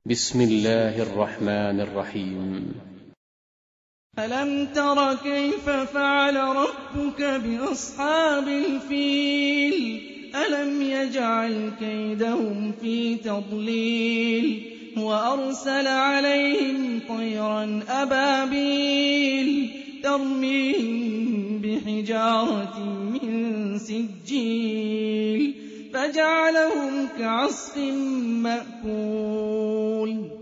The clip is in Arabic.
بسم الله الرحمن الرحيم. ألم تر كيف فعل ربك بأصحاب الفيل ألم يجعل كيدهم في تضليل وأرسل عليهم طيرا أبابيل ترميهم بحجارة من سجيل فجعلهم كعصف مأكول